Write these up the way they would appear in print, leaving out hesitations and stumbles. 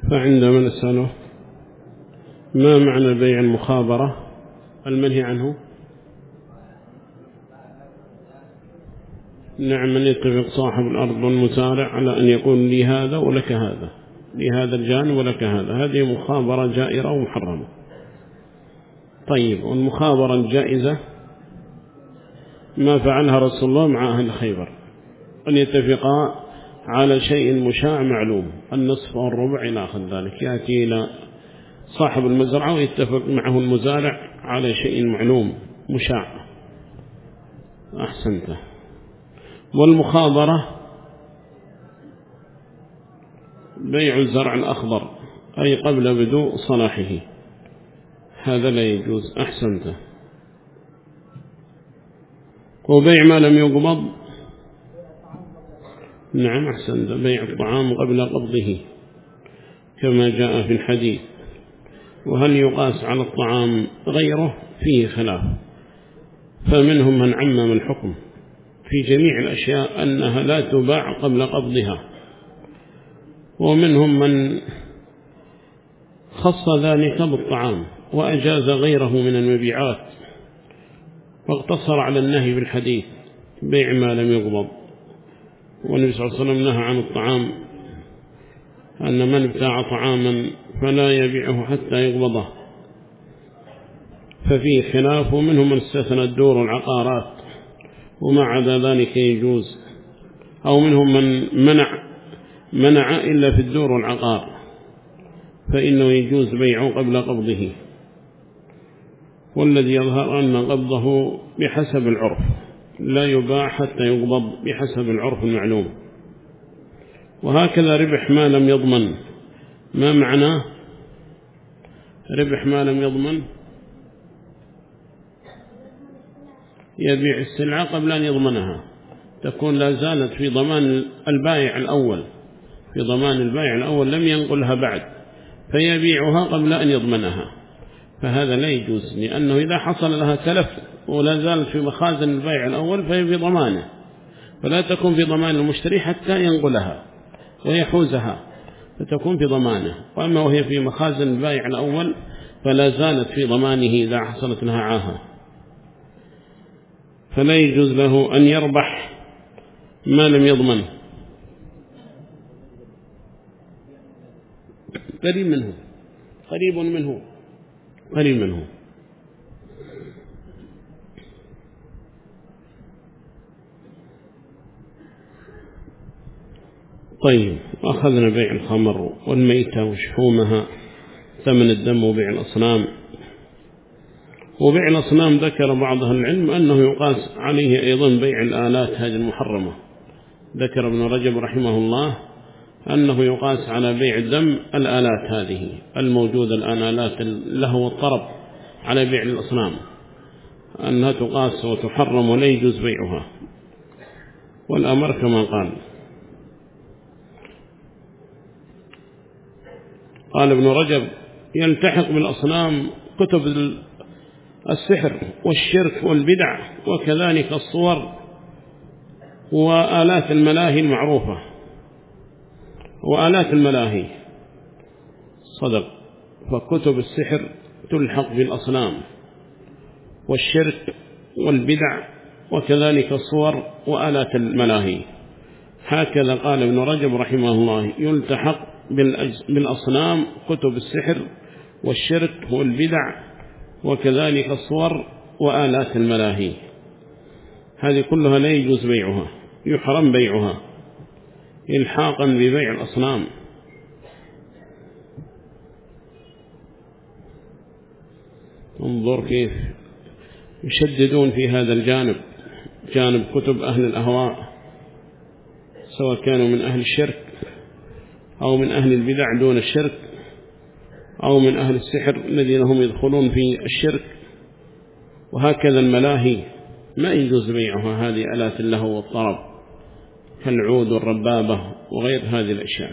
فعندما نسأله ما معنى بيع المخابرة المنهي عنه؟ نعم، من يتفق صاحب الأرض والمزارع على أن يقول لي هذا ولك هذا، لي هذا الجانب ولك هذا، هذه مخابرة جائرة ومحرمة. طيب، والمخابرة الجائزة ما فعلها رسول الله مع أهل خيبر، أن يتفقا على شيء مشاع معلوم، النصف والربع إلى آخر ذلك، يأتي إلى صاحب المزرعة ويتفق معه المزارع على شيء معلوم مشاع. أحسنته. والمخابرة بيع الزرع الأخضر أي قبل بدء صلاحه، هذا لا يجوز. أحسنته. وبيع ما لم يقبض، نعم أحسنت، بيع الطعام قبل قبضه كما جاء في الحديث. وهل يقاس على الطعام غيره؟ فيه خلاف، فمنهم من عمم الحكم في جميع الأشياء أنها لا تباع قبل قبضها، ومنهم من خص ذلك بالطعام وأجاز غيره من المبيعات، واقتصر على النهي بالحديث بيع ما لم يقبض. والنبي صلى الله عليه وسلم نهى عن الطعام، أن من ابتاع طعاما فلا يبيعه حتى يقبضه، ففيه خلاف. ومنهم من استثنى الدور والعقارات وما عدا ذلك يجوز، أو منهم من منع إلا في الدور والعقار فإنه يجوز بيعه قبل قبضه. والذي يظهر أن قبضه بحسب العرف، لا يباع حتى يقبض بحسب العرف المعلوم. وهكذا ربح ما لم يضمن. ما معناه ربح ما لم يضمن؟ يبيع السلعة قبل أن يضمنها، تكون لا زالت في ضمان البائع الأول، في ضمان البائع الأول لم ينقلها بعد، فيبيعها قبل أن يضمنها، فهذا لا يجوز، لأنه إذا حصل لها تلف ولا زالت في مخازن البائع الأول فهي في ضمانه، فلا تكون في ضمان المشتري حتى ينقلها ويحوزها، فتكون في ضمانه. وأما وهي في مخازن البائع الأول فلا زالت في ضمانه إذا حصلت لها عاهة، فلا يجوز له أن يربح ما لم يضمن. قريب منه، قريب منه، قريب منه. طيب، أخذنا بيع الخمر والميتة وشحومها، ثمن الدم وبيع الأصنام. وبيع الأصنام ذكر بعض أهل العلم أنه يقاس عليه أيضا بيع الآلات هذه المحرمة. ذكر ابن رجب رحمه الله أنه يقاس على بيع الدم الآلات هذه الموجودة الآن، آلات له والطرب، على بيع الأصنام، أنها تقاس وتحرم ولا يجوز بيعها. والأمر كما قال ابن رجب يلتحق بالأصنام كتب السحر والشرك والبدع، وكذلك الصور وآلات الملاهي المعروفة. وآلات الملاهي صدق، فكتب السحر تلحق بالأصنام والشرك والبدع، وكذلك الصور وآلات الملاهي. هكذا قال ابن رجب رحمه الله، يلتحق بالأصنام كتب السحر والشرك والبدع، وكذلك الصور وآلات الملاهي، هذه كلها لا يجوز بيعها، يحرم بيعها إلحاقا ببيع الأصنام. انظر كيف يشددون في هذا الجانب، جانب كتب أهل الأهواء، سواء كانوا من أهل الشرك أو من أهل البدع دون الشرك، أو من أهل السحر الذين هم يدخلون في الشرك. وهكذا الملاهي ما يجوز بيعها، هذه آلات اللهو والطرب كالعود والربابة وغير هذه الأشياء،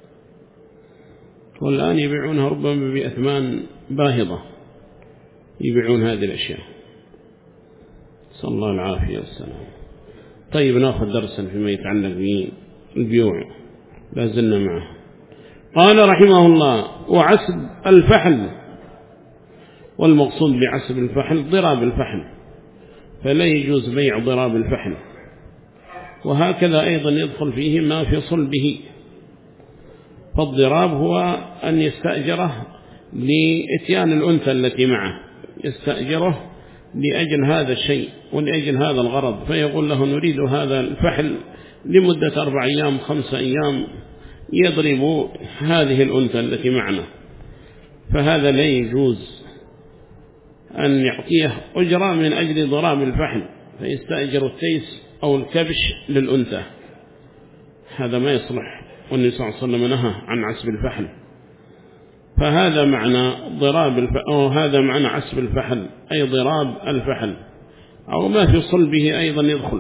والآن يبيعونها ربما بأثمان باهظة، يبيعون هذه الأشياء، صلى الله العافية والسلام. طيب، نأخذ درسا فيما يتعلق بالبيوع، لا زلنا معه. قال رحمه الله: وعسب الفحل، والمقصود بعسب الفحل ضراب الفحل، فلا يجوز بيع ضراب الفحل. وهكذا أيضا يدخل فيه ما في صلبه. فالضراب هو أن يستأجره لإتيان الأنثى التي معه، يستأجره لأجل هذا الشيء ولأجل هذا الغرض، فيقول له: نريد هذا الفحل لمدة 4 أيام 5 أيام يضرب هذه الأنثى التي معنا. فهذا لا يجوز أن يعطيه أجرة من أجل ضراب الفحل، فيستأجر التيس أو الكبش للأنثى، هذا ما يصلح. والنبي صلى الله عليه وسلم نهى عن عسب الفحل. فهذا معنى ضراب الفحل، أو هذا معنى عسب الفحل، أي ضراب الفحل، أو ما في صلبه أيضا يدخل.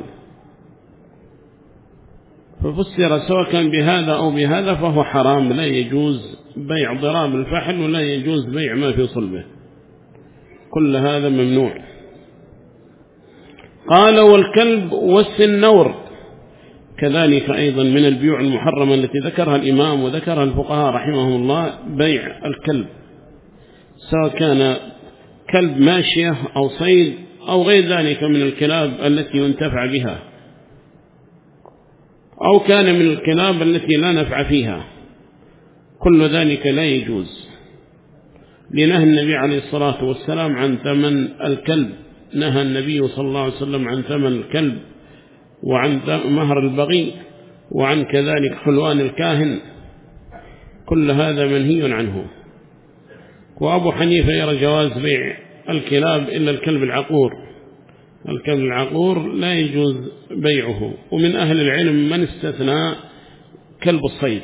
ففسر سواء كان بهذا أو بهذا فهو حرام، لا يجوز بيع ضراب الفحل ولا يجوز بيع ما في صلبه، كل هذا ممنوع. قال: والكلب والسنور كذلك أيضا من البيوع المحرمة التي ذكرها الإمام وذكرها الفقهاء رحمهم الله، بيع الكلب، سواء كان كلب ماشية أو صيد أو غير ذلك من الكلاب التي ينتفع بها، أو كان من الكلاب التي لا نفع فيها، كل ذلك لا يجوز، لنهى النبي عليه الصلاة والسلام عن ثمن الكلب. نهى النبي صلى الله عليه وسلم عن ثمن الكلب، وعن مهر البغي، وعن كذلك حلوان الكاهن، كل هذا منهي عنه. وأبو حنيفة يرى جواز بيع الكلاب إلا الكلب العقور، الكلب العقور لا يجوز بيعه. ومن أهل العلم من استثنى كلب الصيد،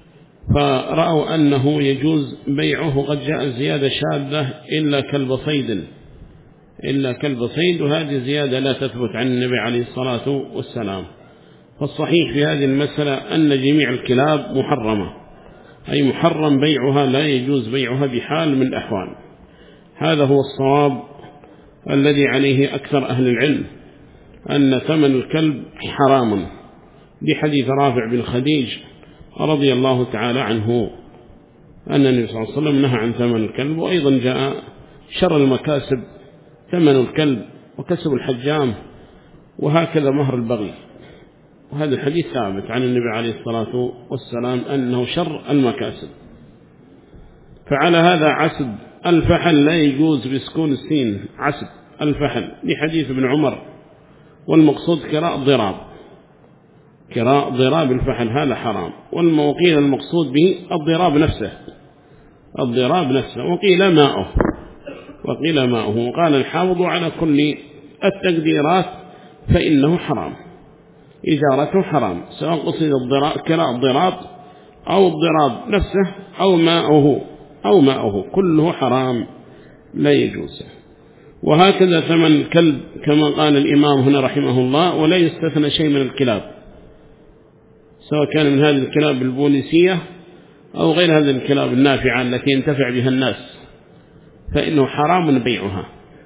فرأوا أنه يجوز بيعه، قد جاء زيادة شاذة إلا كلب صيد، إلا كلب صيد، وهذه زيادة لا تثبت عن النبي عليه الصلاة والسلام. فالصحيح في هذه المسألة أن جميع الكلاب محرمة، أي محرم بيعها، لا يجوز بيعها بحال من الأحوال. هذا هو الصواب الذي عليه أكثر أهل العلم، أن ثمن الكلب حرام، بحديث رافع بن خديج رضي الله تعالى عنه أن النبي صلى الله عليه وسلم نهى عن ثمن الكلب. وأيضا جاء شر المكاسب ثمن الكلب وكسب الحجام، وهكذا مهر البغي، وهذا الحديث ثابت عن النبي عليه الصلاة والسلام أنه شر المكاسب. فعلى هذا عسب الفحل لا يجوز بسكون السين، عسب الفحل، لحديث ابن عمر. والمقصود كراء ضراب، كراء ضراب الفحل هذا حرام. والموقيل المقصود به الضراب نفسه، الضراب نفسه، وقيل ماؤه، وقيل ماؤه. وقال الحافظ: على كل التقديرات فإنه حرام، إجارته حرام، سواء قصد كراء الضراب أو الضراب نفسه أو ماؤه كله حرام لا يجوز. وهكذا ثمن الكلب كما قال الإمام هنا رحمه الله: ولا يستثنى شيء من الكلاب، سواء كان من هذه الكلاب البوليسية أو غير هذه الكلاب النافعة التي ينتفع بها الناس، فإنه حرام بيعها.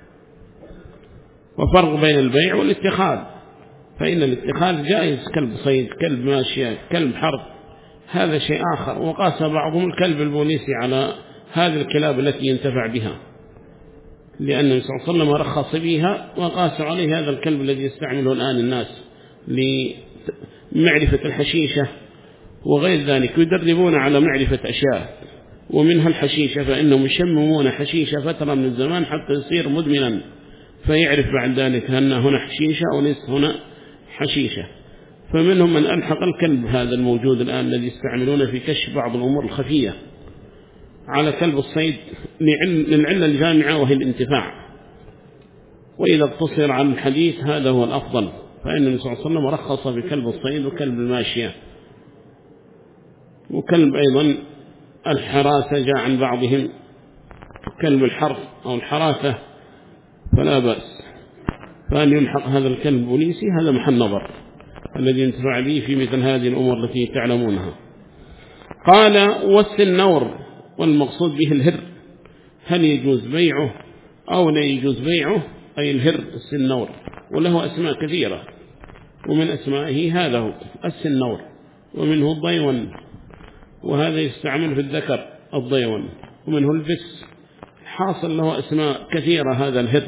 وفرق بين البيع والاتخاذ، فإن الاتخاذ جائز، كلب صيد، كلب ماشية، كلب حرب، هذا شيء آخر. وقاس بعضهم الكلب البوليسي على هذه الكلاب التي ينتفع بها، لأن النبي صلى الله عليه وسلم رخص بها، وقاس عليه هذا الكلب الذي يستعمله الآن الناس لمعرفة الحشيشة وغير ذلك، يدربون على معرفة أشياء، ومنها الحشيشة، فإنهم يشممون حشيشة فترة من الزمان حتى يصير مدمنا، فيعرف بعد ذلك أن هنا حشيشة أو ليس هنا حشيشة. فمنهم من ألحق الكلب هذا الموجود الآن الذي يستعملون في كشف بعض الأمور الخفية على كلب الصيد للعلة الجامعة وهي الانتفاع. وإذا اقتصر عن الحديث هذا هو الأفضل، فإن النبي صلى الله عليه وسلم رخص بكلب الصيد وكلب الماشية، وكلب أيضا الحراسة جاء عن بعضهم كلب الحرف أو الحراسة فلا بأس. فأن يلحق هذا الكلب البوليسي هذا محل نظر الذي ينتفع به في مثل هذه الأمور التي تعلمونها. قال: والسنور، والمقصود به الهر، هل يجوز بيعه أو لا يجوز بيعه؟ أي الهر السنور، وله أسماء كثيرة، ومن أسمائه هذا هو السنور، ومنه الضيون، وهذا يستعمل في الذكر الضيون، ومنه الفس. حاصل له أسماء كثيرة هذا الهر،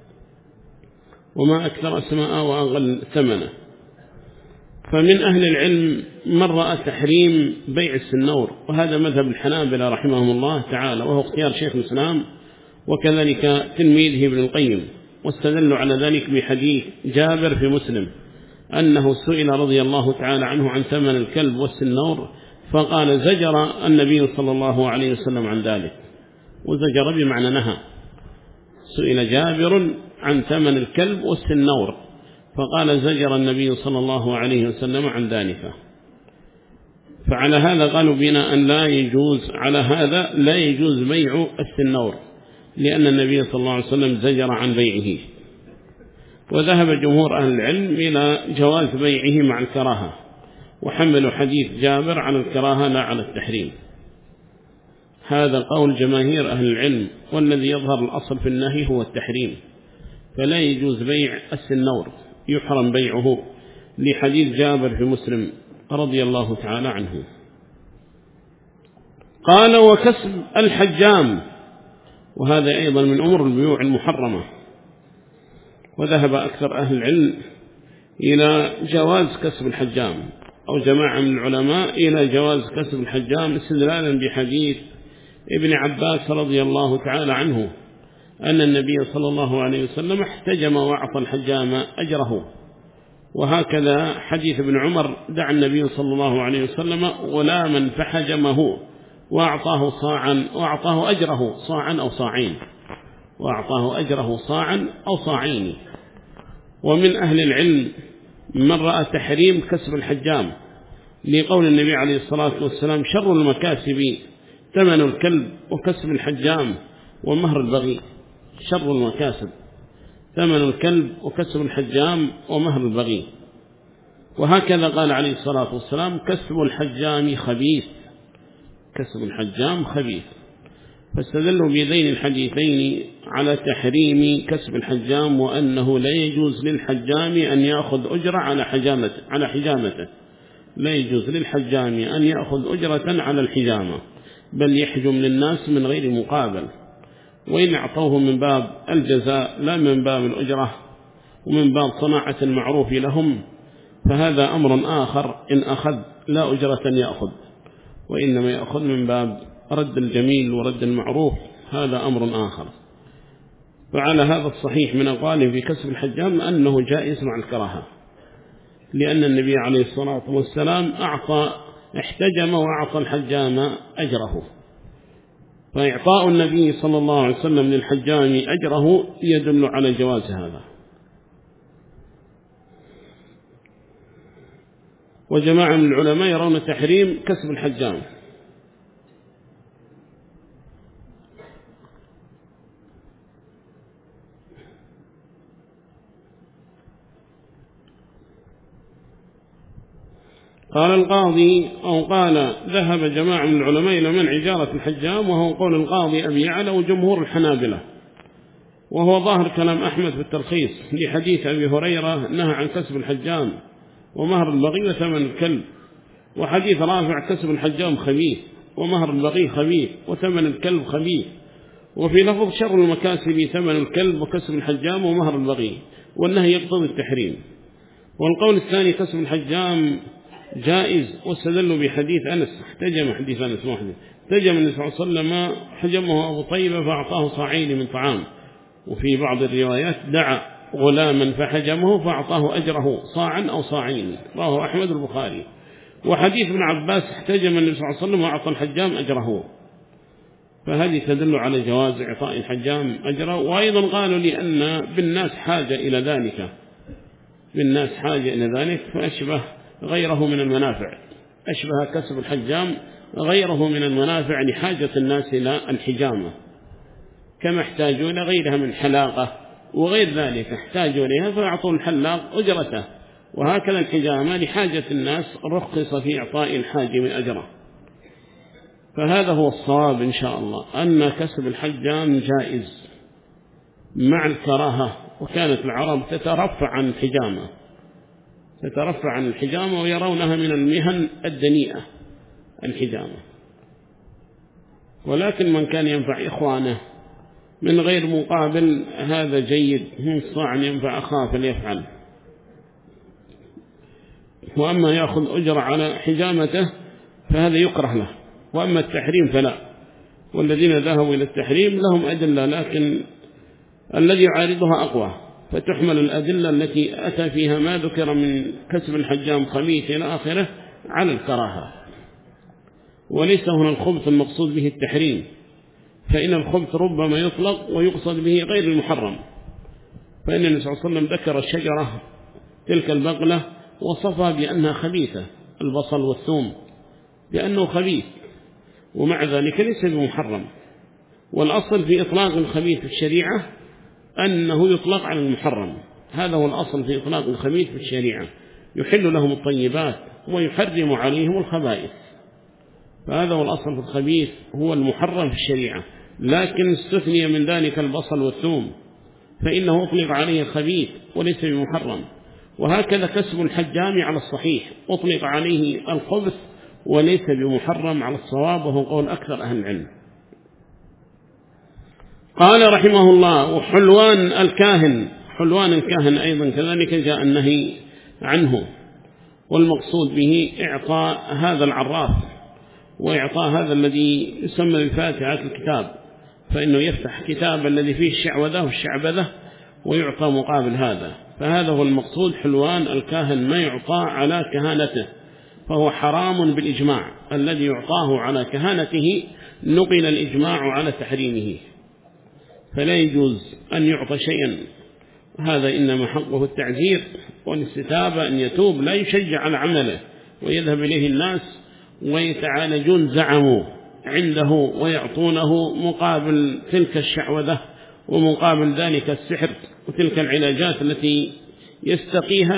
وما أكثر أسماء وأغل ثمنه. فمن أهل العلم من رأى تحريم بيع السنور، وهذا مذهب الحنابلة رحمهم الله تعالى، وهو اختيار شيخ الإسلام وكذلك تلميذه ابن القيم. واستدلوا على ذلك بحديث جابر في مسلم أنه سئل رضي الله تعالى عنه عن ثمن الكلب والسنور، فقال زجر النبي صلى الله عليه وسلم عن ذلك. وزجر بمعنى نهى. سئل جابر عن ثمن الكلب والسنور، فقال زجر النبي صلى الله عليه وسلم عن ذلك. فعلى هذا قالوا بنا أن لا يجوز، على هذا لا يجوز بيع السنور، لأن النبي صلى الله عليه وسلم زجر عن بيعه. وذهب جمهور أهل العلم إلى جواز بيعه مع الكراهة، وحملوا حديث جابر على الكراهة لا على التحريم. هذا قول جماهير أهل العلم، والذي يظهر الأصل في النهي هو التحريم، فلا يجوز بيع السنور، يحرم بيعه لحديث جابر في مسلم رضي الله تعالى عنه. قال وكسب الحجام، وهذا أيضا من أمور البيوع المحرمة. وذهب أكثر أهل العلم إلى جواز كسب الحجام، أو جماعة من العلماء إلى جواز كسب الحجام، استدلالا بحديث ابن عباس رضي الله تعالى عنه أن النبي صلى الله عليه وسلم احتجم وأعطى الحجام أجره. وهكذا حديث ابن عمر دعا النبي صلى الله عليه وسلم غلاما فحجمه وأعطاه صاعا، وأعطاه أجره صاعا أو صاعين، وأعطاه أجره صاعا أو صاعين. ومن أهل العلم من رأى تحريم كسب الحجام، لقول النبي عليه الصلاة والسلام شر المكاسب ثمن الكلب وكسب الحجام ومهر البغي. شر المكاسب ثمن الكلب وكسب الحجام ومهر البغي. وهكذا قال عليه الصلاة والسلام كسب الحجام خبيث، كسب الحجام خبيث. فاستدلوا بذين الحديثين على تحريم كسب الحجام، وأنه لا يجوز للحجام أن يأخذ أجرة على حجامته، لا يجوز للحجام أن يأخذ أجرة على الحجامة، بل يحجم للناس من غير مقابل، وإن أعطوه من باب الجزاء لا من باب الأجرة ومن باب صناعة المعروف لهم، فهذا أمر آخر. إن أخذ لا أجرة يأخذ، وإنما يأخذ من باب رد الجميل ورد المعروف، هذا أمر آخر. فعلى هذا الصحيح من أقواله في كسب الحجام أنه جائز مع الكراهة، لأن النبي عليه الصلاة والسلام احتجم وأعطى الحجام أجره. فإعطاء النبي صلى الله عليه وسلم للحجام أجره يدل على جواز هذا. وجماعة من العلماء يرون تحريم كسب الحجام. قال القاضي أو قال ذهب جماعة من العلماء إلى منع إجارة الحجام، وهو قول القاضي أبي يعلى وجمهور الحنابلة، وهو ظاهر كلام أحمد في التلخيص لحديث أبي هريرة نهى عن كسب الحجام ومهر البغي وثمن الكلب، وحديث رافع كسب الحجام خبيث ومهر البغي خبيث وثمن الكلب خبيث. وفي لفظ شر المكاسب ثمن الكلب وكسب الحجام ومهر البغي، والنهي يقتضي التحريم. والقول الثاني كسب الحجام جائز، واستدلوا بحديث أنس احتجم، حديث أنس محدث احتجم النبي صلى الله عليه وسلم حجمه أبو طيبة فأعطاه صاعين من طعام. وفي بعض الروايات دعا غلاما فحجمه فأعطاه أجره صاعا أو صاعين، رواه أحمد البخاري. وحديث ابن عباس احتجم النبي صلى الله عليه وسلم وأعطى الحجام أجره، فهذه تدل على جواز إعطاء الحجام أجره. وأيضا قالوا لأن بالناس حاجة إلى ذلك، بالناس حاجة إلى ذلك، فأشبه غيره من المنافع، أشبه كسب الحجام غيره من المنافع لحاجة الناس إلى الحجامة، كما احتاجوا إلى غيرها من حلاقة وغير ذلك احتاجوا إليها فأعطوا الحلاق أجرته، وهكذا الحجامة لحاجة الناس رخص في إعطاء الحاجم أجره. فهذا هو الصواب إن شاء الله، أن كسب الحجام جائز مع الكراهة. وكانت العرب تترفع عن الحجامة، تترفع عن الحجامة ويرونها من المهن الدنيئة الحجامة. ولكن من كان ينفع إخوانه من غير مقابل هذا جيد، من استطاع أن ينفع أخاه فليفعل. وأما يأخذ أجر على حجامته فهذا يكره له، وأما التحريم فلا. والذين ذهبوا إلى التحريم لهم أدلة، لكن الذي يعارضها أقوى، فتحمل الأدلة التي أتى فيها ما ذكر من كسب الحجام خبيث إلى آخره على الكراهة. وليس هنا الخبث المقصود به التحريم، فإن الخبث ربما يطلق ويقصد به غير المحرم. فإن النبي صلى الله عليه وسلم ذكر الشجرة تلك البقلة وصفها بأنها خبيثة، البصل والثوم، بأنه خبيث، ومع ذلك ليس بمحرم. والأصل في إطلاق الخبيث في الشريعة أنه يطلق على المحرم، هذا هو الأصل في إطلاق الخبيث في الشريعة، يحل لهم الطيبات ويحرم عليهم الخبائث. فهذا هو الأصل في الخبيث، هو المحرم في الشريعة. لكن استثني من ذلك البصل والثوم فإنه أطلق عليه الخبيث وليس بمحرم. وهكذا كسب الحجام على الصحيح أطلق عليه الخبث وليس بمحرم على الصواب، وهو قول أكثر أهل العلم. قال رحمه الله: وحلوان الكاهن، حلوان الكاهن أيضا كذلك جاء النهي عنه، والمقصود به إعطاء هذا العراف وإعطاء هذا الذي يسمى بفاتحة الكتاب، فإنه يفتح كتاب الذي فيه الشعوذة والشعبذة ويعطى مقابل هذا. فهذا هو المقصود، حلوان الكاهن ما يعطى على كهانته، فهو حرام بالإجماع. الذي يعطاه على كهانته نقل الإجماع على تحريمه، فلا يجوز أن يعطى شيئا. هذا إنما حقه التعذير والاستتابة، أن يتوب، لا يشجع على عمله ويذهب إليه الناس ويتعالجون زعموا عنده ويعطونه مقابل تلك الشعوذة ومقابل ذلك السحر وتلك العلاجات التي يستقيها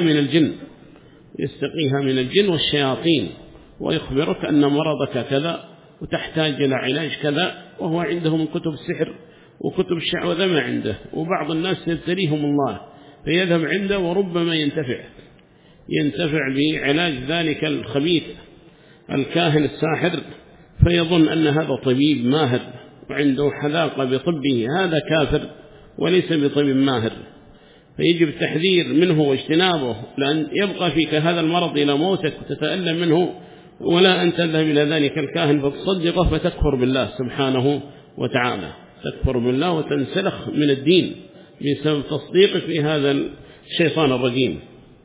من الجن والشياطين، ويخبرك أن مرضك كذا وتحتاج إلى علاج كذا، وهو عنده من كتب السحر وكتب الشعوذة ما عنده. وبعض الناس يبتليهم الله فيذهب عنده وربما ينتفع بعلاج ذلك الخبيث الكاهن الساحر، فيظن أن هذا طبيب ماهر وعنده حذاقة بطبه. هذا كافر وليس بطبيب ماهر، فيجب التحذير منه واجتنابه، لأن يبقى فيك هذا المرض إلى موتك وتتألم منه، ولا أن تذهب إلى ذلك الكاهن فتصدقه فتكفر بالله سبحانه وتعالى، تكفر بالله وتنسلخ من الدين بسبب تصديقك في هذا الشيطان الرجيم.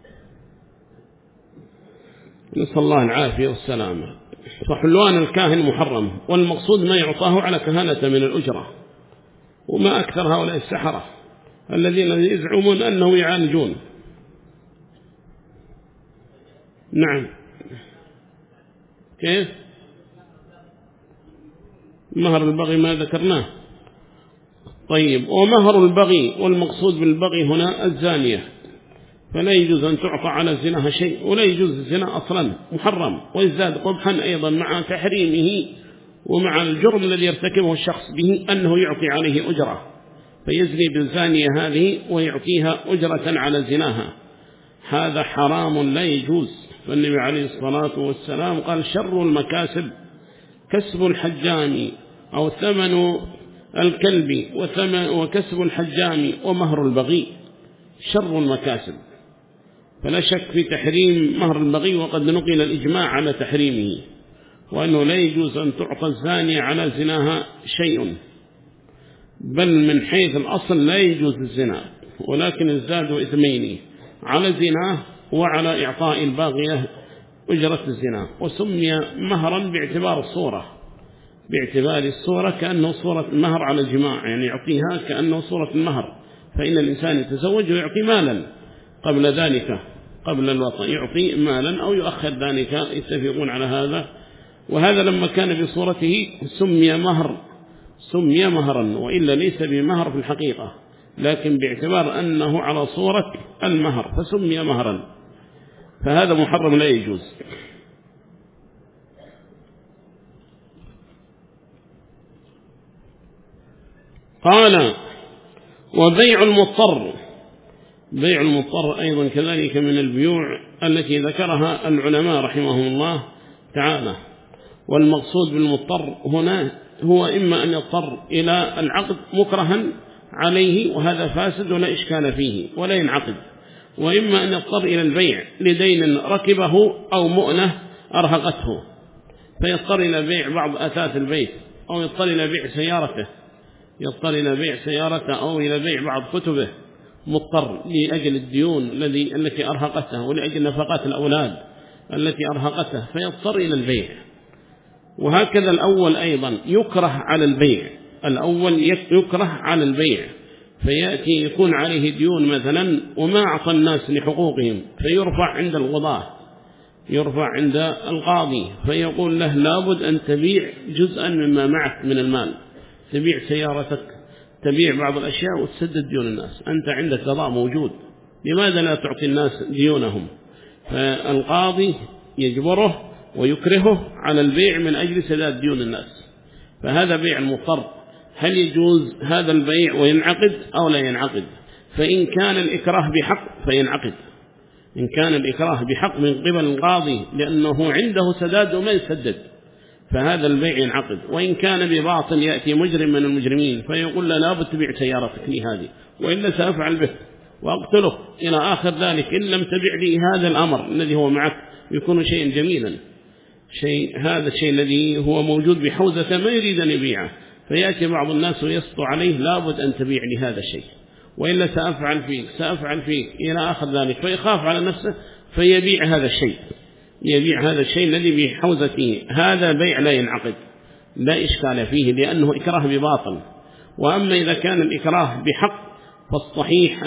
نسأل الله العافية والسلامة. فحلوان الكاهن محرم، والمقصود ما يعطاه على كهانة من الأجرة. وما أكثر هؤلاء السحرة الذين يزعمون أنه يعالجون. نعم، كيف مهر البغي ما ذكرناه؟ طيب، ومهر البغي، والمقصود بالبغي هنا الزانية، فلا يجوز أن تعطى على زناها شيء، ولا يجوز الزنا أصلا، محرم، ويزداد قبحا أيضا مع تحريمه ومع الجرم الذي يرتكبه الشخص به أنه يعطي عليه أجرة، فيزني بالزانية هذه ويعطيها أجرة على زناها، هذا حرام لا يجوز. فالنبي عليه الصلاة والسلام قال: شر المكاسب كسب الحجام أو ثمن الكلب وكسب الحجام ومهر البغي، شر المكاسب. فلا شك في تحريم مهر البغي، وقد نقل الإجماع على تحريمه، وأنه لا يجوز أن تعطى الزانية على زناها شيء، بل من حيث الأصل لا يجوز الزنا، ولكن ازداد إثمين على زناه وعلى إعطاء الباغية أجرة الزنا. وسمي مهرا باعتبار الصورة كأنه صورة المهر على الجماع، يعني يعطيها كأنه صورة المهر. فإن الإنسان يتزوج ويعطي مالا قبل ذلك، قبل الوطن يعطي مالا أو يؤخر ذلك، يتفقون على هذا. وهذا لما كان بصورته سمي مهرا، وإلا ليس بمهر في الحقيقة، لكن باعتبار أنه على صورة المهر فسمي مهرا، فهذا محرم لا يجوز. قال: وبيع المضطر، بيع المضطر أيضا كذلك من البيوع التي ذكرها العلماء رحمهم الله تعالى. والمقصود بالمضطر هنا هو إما أن يضطر إلى العقد مكرها عليه وهذا فاسد ولا إشكال فيه ولا ينعقد، وإما أن يضطر إلى البيع لدين ركبه أو مؤنة أرهقته فيضطر إلى بيع بعض أثاث البيت، أو يضطر إلى بيع سيارته أو إلى بيع بعض كتبه، مضطر لأجل الديون التي أرهقته ولأجل نفقات الأولاد التي أرهقته فيضطر إلى البيع. وهكذا الأول أيضا يكره على البيع فيأتي يكون عليه ديون مثلا وما أعطى الناس لحقوقهم فيرفع عند القضاة، يرفع عند القاضي فيقول له لابد أن تبيع جزءا مما معك من المال، تبيع سيارتك، تبيع بعض الأشياء وتسدد ديون الناس، أنت عندك قضاء موجود، لماذا لا تعطي الناس ديونهم؟ فالقاضي يجبره ويكرهه على البيع من أجل سداد ديون الناس. فهذا بيع المضطر، هل يجوز هذا البيع وينعقد أو لا ينعقد؟ فإن كان الإكراه بحق فينعقد، إن كان الإكراه بحق من قبل القاضي لأنه عنده سداد وما يسدد فهذا البيع ينعقد. وإن كان بباطل يأتي مجرم من المجرمين فيقول له لابد تبيع سيارتك لي هذه وإلا سأفعل به وأقتلك إلى آخر ذلك إن لم تبيع لي هذا الأمر الذي هو معك، يكون شيئا جميلا، هذا الشيء الذي هو موجود بحوزة ما يريد أن يبيعه، فيأتي بعض الناس ويسطو عليه لابد أن تبيع لي هذا الشيء وإلا سأفعل فيك إلى آخر ذلك، فيخاف على نفسه فيبيع هذا الشيء الذي بحوزته. هذا بيع لا ينعقد لا إشكال فيه لأنه إكراه بباطل. وأما إذا كان الإكراه بحق فالصحيح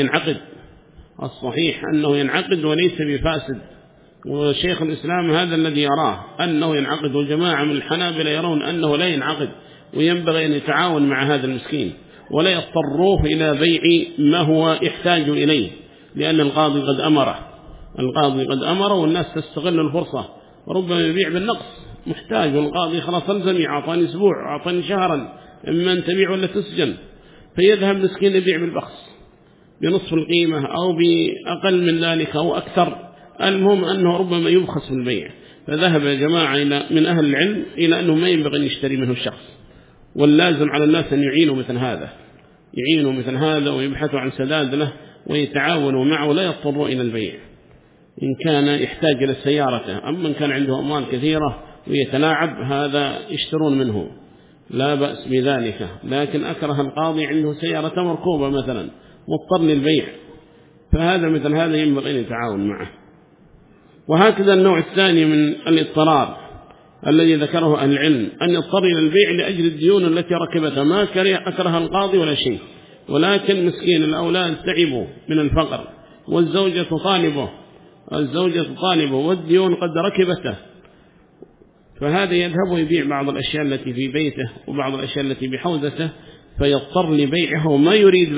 أنه ينعقد وليس بفاسد، وشيخ الإسلام هذا الذي يراه أنه ينعقد، والجماعة من الحنابلة يرون أنه لا ينعقد، وينبغي أن يتعاون مع هذا المسكين ولا يضطروه إلى بيع ما هو يحتاج إليه، لأن القاضي قد أمر والناس تستغل الفرصة، وربما يبيع بالنقص محتاج، والقاضي خلاص الزمي أعطاني أسبوع أعطاني شهرا إما أن تبيع ولا تسجن، فيذهب مسكين يبيع بالبخس بنصف القيمة أو بأقل من ذلك أو أكثر، المهم أنه ربما يبخس في البيع. فذهب يا جماعة من أهل العلم إلى أنه ما ينبغي أن يشتري منه الشخص، واللازم على الناس أن يعينوا مثل هذا ويبحثوا عن سداد له ويتعاونوا معه ولا يضطروا إلى البيع إن كان يحتاج إلى سيارته. أما إن كان عنده أموال كثيرة ويتلاعب هذا يشترون منه لا بأس بذلك، لكن أكره القاضي عنده سيارة مركوبة مثلا مضطر للبيع، فهذا مثل هذا ينبغي أن يتعاون معه. وهكذا النوع الثاني من الاضطرار الذي ذكره أهل العلم أن يضطر إلى البيع لأجل الديون التي ركبتها، ما أكره القاضي ولا شيء، ولكن مسكين الأولاد تعبوا من الفقر والزوجة طالبه والديون قد ركبته، فهذا يذهب ويبيع بعض الأشياء التي في بيته وبعض الأشياء التي بحوزته فيضطر لبيعها وما يريد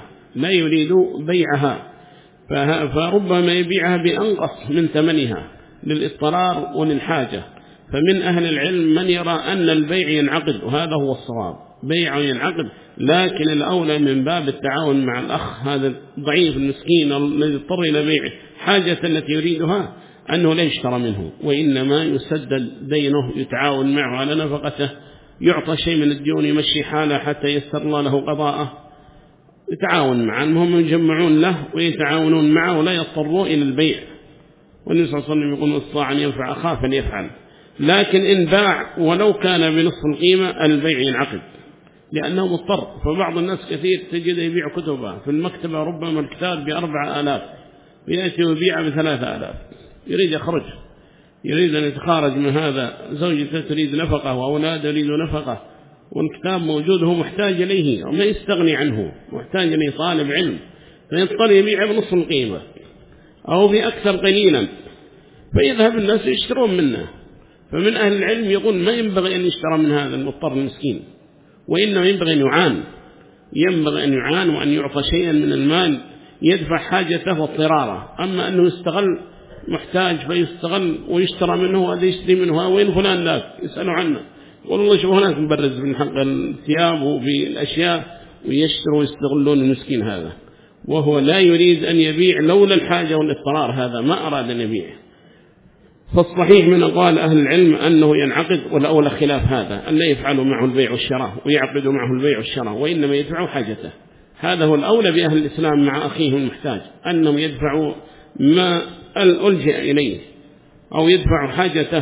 بيعها فربما يبيعها بأنقص من ثمنها للإضطرار وللحاجة. فمن أهل العلم من يرى أن البيع ينعقد، وهذا هو الصواب، بيع ينعقد، لكن الأولى من باب التعاون مع الأخ هذا الضعيف المسكين الذي اضطر إلى بيع حاجة التي يريدها أنه لا يشترى منه وإنما يسدد دينه، يتعاون معه على نفقته، يعطى شيء من الديون يمشي حاله حتى يسر الله له قضاءه، يتعاون معه، المهم يجمعون له ويتعاونون معه ولا يضطروا إلى البيع. والنبي صلى الله عليه وسلم يقول استطاع أن ينفع أخاه فليفعل. لكن إن باع ولو كان بنصف القيمة البيع ينعقد لأنه مضطر. فبعض الناس كثير تجد يبيع كتبه في المكتبة، ربما الكتاب ب4,000 ويأتي ويبيع ب3,000، يريد يخرج، يريد أن يتخارج من هذا، زوجته تريد نفقة وأولاده يريدوا نفقة، والكتاب موجود هو محتاج إليه وما يستغني عنه، محتاج إليه طالب علم، فيضطر يبيع بنصف القيمة أو بأكثر قليلا، فيذهب الناس يشترون منه. فمن أهل العلم يقول ما ينبغي أن يشترى من هذا المضطر المسكين، وإنه ينبغي أن يعان وأن يعطى شيئا من المال يدفع حاجته واضطراره. أما أنه يستغل محتاج فيستغل ويشترى منه، وهذا يشتري منه، وين فلان ذاك يسألوا عنه، والله شوف هناك مبرز من حق الثياب وبالأشياء، ويشتروا ويستغلون المسكين هذا، وهو لا يريد أن يبيع لولا الحاجة والاضطرار، هذا ما أراد أن يبيع. فالصحيح من أقوال أهل العلم أنه ينعقد، والأولى خلاف هذا، أن لا يفعلوا معه البيع والشراء ويعقدوا معه البيع والشراء، وإنما يدفعوا حاجته. هذا هو الأولى بأهل الإسلام مع أخيه المحتاج، أنهم يدفعوا ما ألجأ إليه أو يدفعوا حاجته.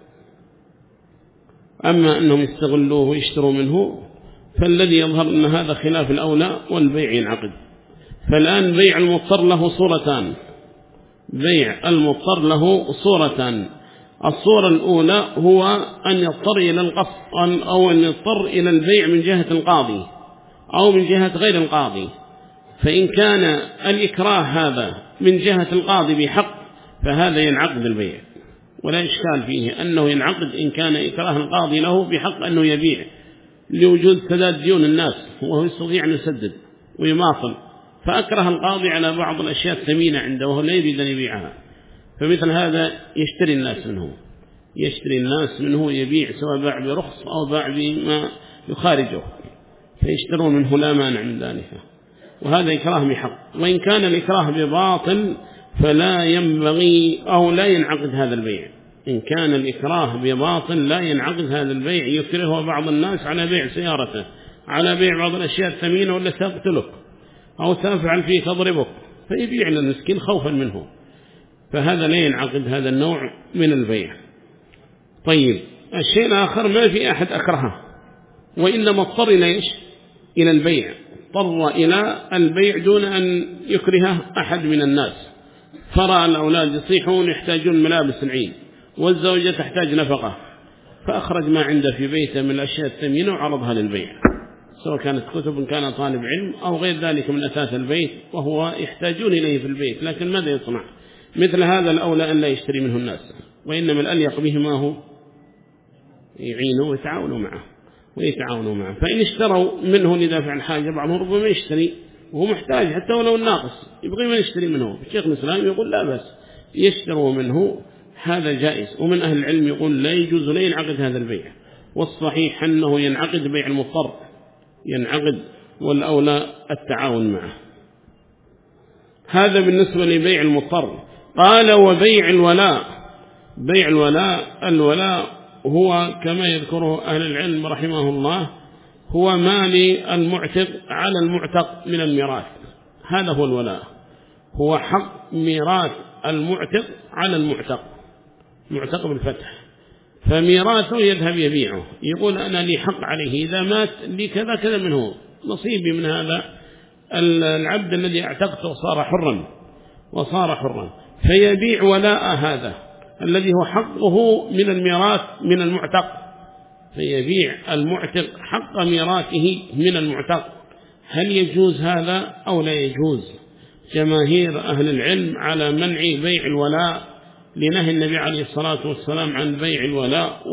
أما أنهم يستغلوه ويشتروا منه فالذي يظهر أن هذا خلاف الأولى، والبيع ينعقد. فالآن بيع المضطر له صورتان. بيع المضطر له صورتان. الصورة الأولى هو أن يضطر إلى القصد أو أن يضطر إلى البيع من جهة القاضي أو من جهة غير القاضي. فإن كان الإكراه هذا من جهة القاضي بحق فهذا ينعقد البيع، ولا إشكال فيه أنه ينعقد إن كان إكراه القاضي له بحق أنه يبيع لوجود سداد ديون الناس، وهو يستطيع أن يسدد ويماطل، فأكره القاضي على بعض الأشياء الثمينة عنده وهو لا يريد أن يبيعها، فمثل هذا يشتري الناس منه يبيع، سواء باع برخص أو باع بما يخارجه، فيشترون منه لا مانع من ذلك، وهذا إكراه بحق. وإن كان الإكراه بباطل فلا ينبغي أو لا ينعقد هذا البيع. إن كان الإكراه بباطل لا ينعقد هذا البيع، يكرهه بعض الناس على بيع سيارته، على بيع بعض الأشياء الثمينة، ولا سأقتلك أو سأفعل فيك أضربك، فيبيع للمسكين خوفا منه، فهذا لا ينعقد هذا النوع من البيع. طيب، الشيء الآخر ما في أحد أكرهه، وإنما اضطر إلى إيش؟ إلى البيع، اضطر إلى البيع دون أن يكره أحد من الناس. فرأى الأولاد يصيحون يحتاجون ملابس العيد، والزوجة تحتاج نفقة، فأخرج ما عنده في بيته من الأشياء الثمينة وعرضها للبيع، سواء كانت كتب، كان طالب علم أو غير ذلك من أساس البيت، وهو يحتاجون إليه في البيت، لكن ماذا يصنع؟ مثل هذا الأولى أن لا يشتري منه الناس، وإنما الأليق به ما هو يعينوا ويتعاونوا معه. فإن اشتروا منه لدافع الحاجة، بعضهم ربما يشتري وهو محتاج حتى ولو الناقص يبغي ما يشتري منه، الشيخ الإسلام يقول لا بس يشتروا منه، هذا جائز. ومن أهل العلم يقول لا يجوز لا ينعقد هذا البيع، والصحيح أنه ينعقد بيع المضطر، ينعقد، والأولى التعاون معه. هذا بالنسبة لبيع المضطر. قال وبيع الولاء. بيع الولاء هو كما يذكره أهل العلم رحمه الله، هو مال المعتق على المعتق من الميراث. هذا هو الولاء، هو حق ميراث المعتق على المعتق، معتق بالفتح، فميراثه يذهب يبيعه، يقول أنا لي حق عليه، إذا مات لي كذا كذا منه، نصيبي من هذا العبد الذي اعتقته وصار حرا، فيبيع ولاء هذا الذي هو حقه من الميراث من المعتق، فيبيع المعتق حق ميراثه من المعتق. هل يجوز هذا أو لا يجوز؟ جماهير أهل العلم على منع بيع الولاء، لنهي النبي عليه الصلاة والسلام عن بيع الولاء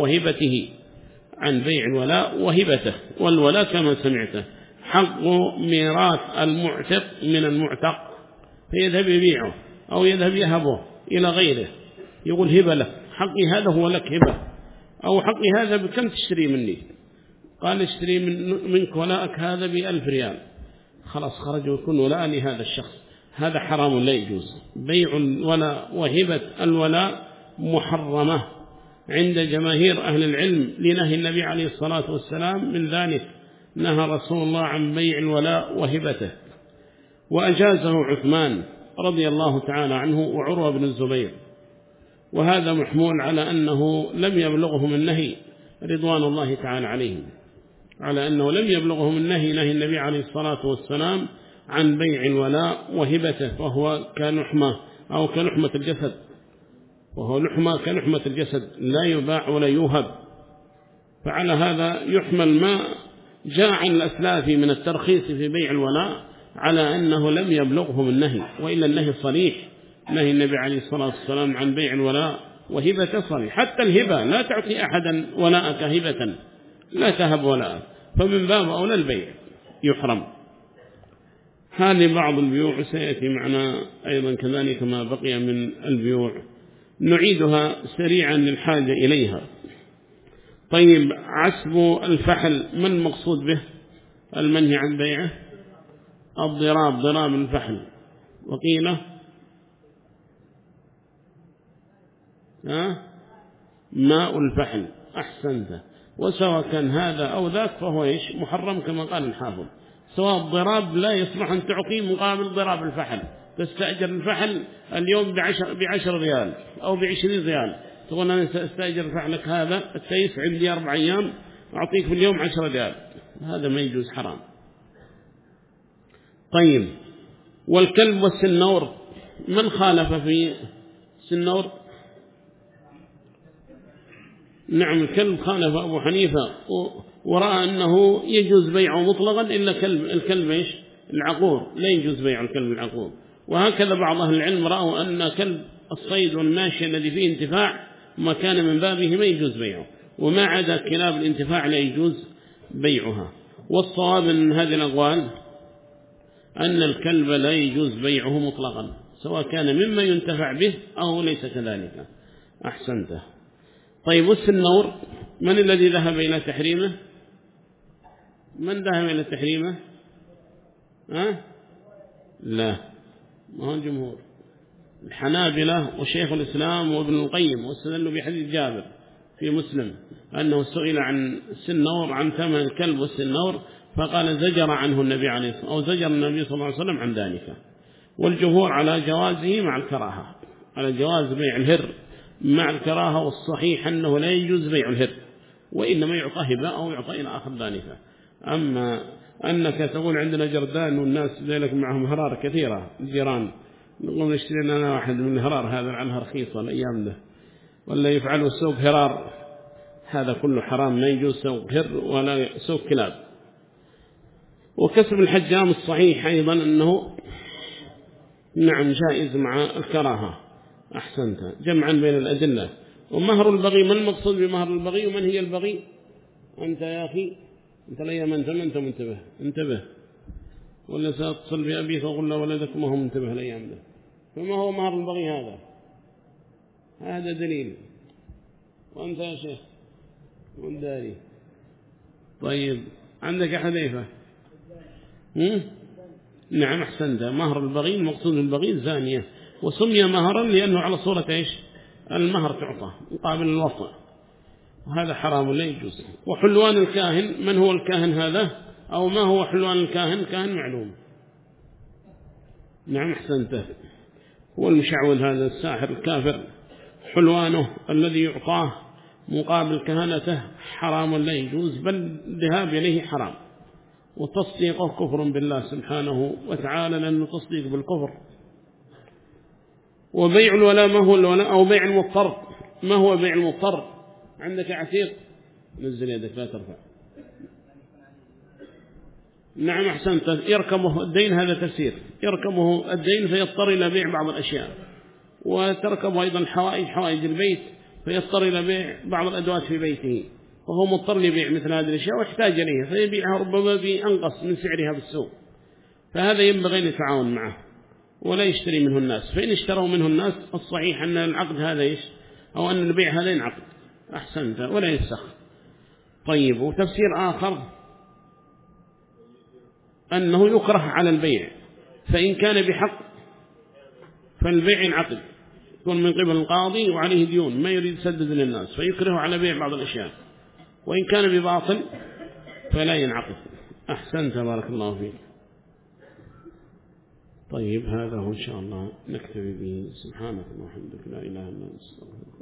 وهبته، والولاء كما سمعته حق ميراث المعتق من المعتق، فيذهب يبيعه أو يذهب يهبه إلى غيره، يقول هبة لك، حقي هذا هو لك هبة، أو حقي هذا بكم تشتري مني؟ قال اشتري منك ولاءك هذا ب1000 ريال، خلاص خرج ويكون ولاء لهذا الشخص، هذا حرام لا يجوز. بيع الولاء وهبة الولاء محرمة عند جماهير أهل العلم، لنهي النبي عليه الصلاة والسلام من ذلك، نهى رسول الله عن بيع الولاء وهبته، وأجازه عثمان رضي الله تعالى عنه وعروة بن الزبير، وهذا محمول على أنه لم يبلغهم النهي رضوان الله تعالى عليهم، على أنه لم يبلغهم نهي النبي عليه الصلاة والسلام عن بيع الولاء وهبته، وهو كلحمة أو كلحمة الجسد، وهو لحمة كلحمة الجسد لا يباع ولا يوهب. فعلى هذا يحمل ما جاء عن الأسلاف من الترخيص في بيع الولاء على أنه لم يبلغهم النهي، وإلا النهي صريح، نهي النبي عليه الصلاة والسلام عن بيع الولاء وهبة صريح. حتى الهبة لا تعطي أحدا ولاءك هبة، لا تهب ولاءك، فمن باب أولى البيع يحرم. هذه بعض البيوع، سيأتي معنا أيضا كذلك ما بقي من البيوع، نعيدها سريعا للحاجة إليها. طيب، عسب الفحل ما المقصود به؟ المنهي عن بيعه ضراب الفحل، وقيل ماء الفحل. أحسنت. وسواء كان هذا أو ذاك فهو إيش محرم كما قال الحافظ. سواء الضراب لا يصلح أن تعطيه مقابل ضراب الفحل، تستأجر الفحل اليوم ب10 ريال أو ب20 ريال، تقول أنا سأستأجر فحلك هذا التيس عندي 4 أيام أعطيك في اليوم 10 ريال، هذا ما يجوز، حرام. طيب، والكلب والسنور، من خالف في السنور؟ نعم، الكلب خالف أبو حنيفة ورأى أنه يجوز بيعه مطلقا إلا الكلب إيش العقور، لا يجوز بيع الكلب العقور. وهكذا بعض أهل العلم رأوا أن كلب الصيد والماشية الذي فيه انتفاع ما كان من بابه ما يجوز بيعه، وما عدا كلاب الانتفاع لا يجوز بيعها. والصواب من هذه الأقوال أن الكلب لا يجوز بيعه مطلقا، سواء كان مما ينتفع به أو ليس كذلك. أحسنته. طيب، والسنور، من الذي ذهب إلى تحريمه؟ من ذهب إلى تحريمه؟ لا، ما هو الجمهور، الحنابلة وشيخ الإسلام وابن القيم، واستدلوا بحديث جابر في مسلم أنه سئل عن السنور، عن ثمن الكلب والسنور، فقال زجر عنه النبي عليه الصلاة والسلام، أو زجر النبي صلى الله عليه وسلم عن ذلك. والجمهور على جوازه مع الكراهة، على جواز بيع الهر مع الكراهة، والصحيح أنه لا يجوز بيع الهر، وإنما يعطى هبة أو يعطى إلى آخر ذلك. أما أنك تقول عندنا جردان والناس ذلك معهم هرار كثيرة، الجيران نقوم نشتري لنا واحد من الهرار هذا لعلها رخيصة الأيام ده، ولا يفعلوا السوق هرار، هذا كله حرام، ما يجوز سوق هر ولا سوق كلاب. وكسب الحجام الصحيح أيضا أنه نعم جائز مع الكراهة. أحسنت، جمعا بين الأدلة. ومهر البغي، ما المقصود بمهر البغي ومن هي البغي؟ أنت يا أخي، أنت ليا من أنت منتبه، انتبه، ولا سأتصل بأبيك وأقول له ولدك ما هو منتبه الأيام ده. فما هو مهر البغي هذا؟ هذا دليل. وأنت يا شيخ والداري. طيب، عندك حذيفة؟ نعم، أحسنت. مهر البغي، المقصود بالبغي الزانية، وسمي مهرا لأنه على صورة إيش المهر تعطى مقابل الوطء، وهذا حرام لا يجوز. وحلوان الكاهن، من هو الكاهن هذا أو ما هو حلوان الكاهن؟ كاهن معلوم. نعم، أحسنت. هو المشعوذ هذا الساحر الكافر، حلوانه الذي يعطاه مقابل كهنته حرام لا يجوز، بل الذهاب إليه حرام، وتصديقه كفر بالله سبحانه وتعالى، لأنه تصديق بالكفر. وبيع الولاء، ما هو الولاء؟ أو بيع المضطر، ما هو بيع المضطر؟ عندك عتيق، نزل يدك لا ترفع. نعم، أحسنت. يركبه الدين، هذا تفسير، يركبه الدين فيضطر إلى بيع بعض الأشياء، وتركب أيضا حوائج البيت فيضطر إلى بيع بعض الأدوات في بيته، وهو مضطر لبيع مثل هذه الأشياء واحتاج إليها، فيبيعها ربما بأنقص من سعرها بالسوق، فهذا ينبغي أن يتعاون معه ولا يشتري منه الناس. فإن اشتروا منه الناس الصحيح أن العقد هذا إيش، أو أن البيع هذا ينعقد. أحسنت، ولا يفسخ. طيب، وتفسير آخر أنه يكره على البيع، فإن كان بحق فالبيع ينعقد، يكون من قبل القاضي وعليه ديون ما يريد يسدد للناس، فيكره على بيع بعض الأشياء. وإن كان بباطل فلا ينعقد. أحسنت، بارك الله فيك. طيب، هذا هو إن شاء الله نكتفي به. سبحانك اللهم وبحمدك، لا إله إلا أنت، استغفرك.